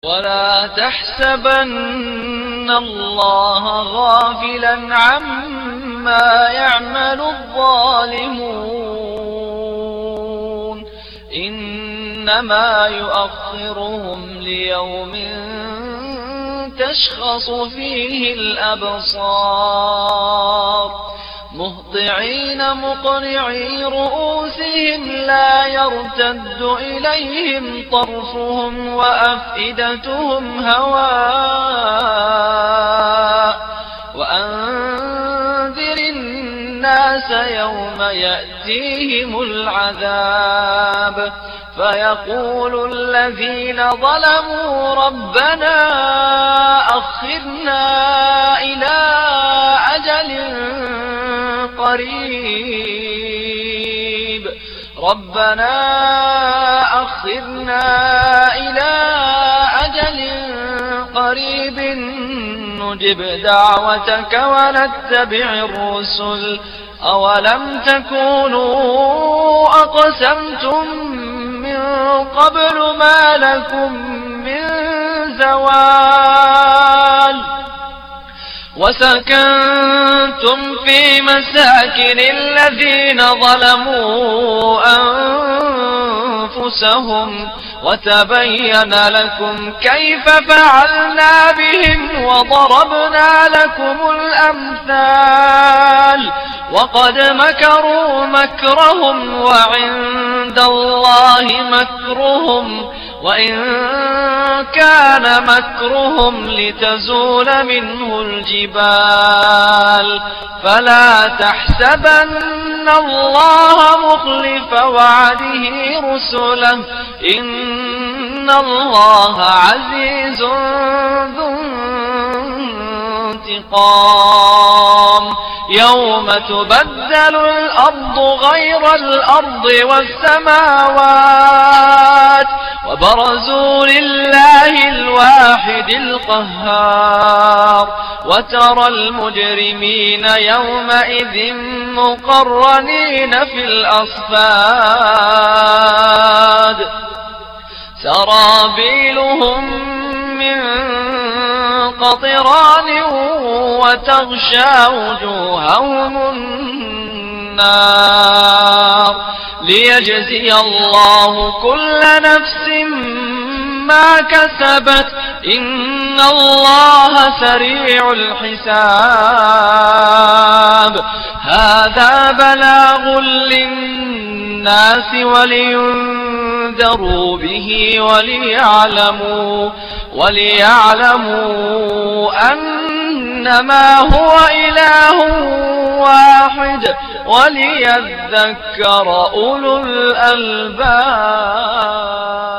ولا تحسبن الله غافلا عما يعمل الظالمون إنما يؤخرهم ليوم تشخص فيه الأبصار مهطعين مقنعي رؤوسهم لا يرتد إليهم طرفهم وأفئدتهم هواء وأنذر الناس يوم يأتيهم العذاب فيقول الذين ظلموا ربنا أخرنا إلى أجل قريب ربنا أخرنا إلى أجل قريب نجب دعوتك ونتبع الرسل أولم تكونوا أقسمتم من قبل ما لكم من زوال وسكنتم في مساكن الذين ظلموا أنفسهم وتبين لكم كيف فعلنا بهم وضربنا لكم الأمثال وقد مكروا مكرهم وعند الله مكرهم وإن كان مكرهم لتزول منه الجبال فلا تحسبن الله مخلف وعده رسله إن الله عزيز ذو انتقام يوم تبدل الأرض غير الأرض والسماوات وبرزوا لله الواحد القهار وترى المجرمين يومئذ مقرنين في الأصفاد سرابيلهم من قطران وتغشى وجوههم النار ليجزي الله كل نفس ما كسبت إن الله سريع الحساب هذا بلاغ للناس ولينذروا به وليعلموا أنما هو إله واحد وليذكر أولو الألباب.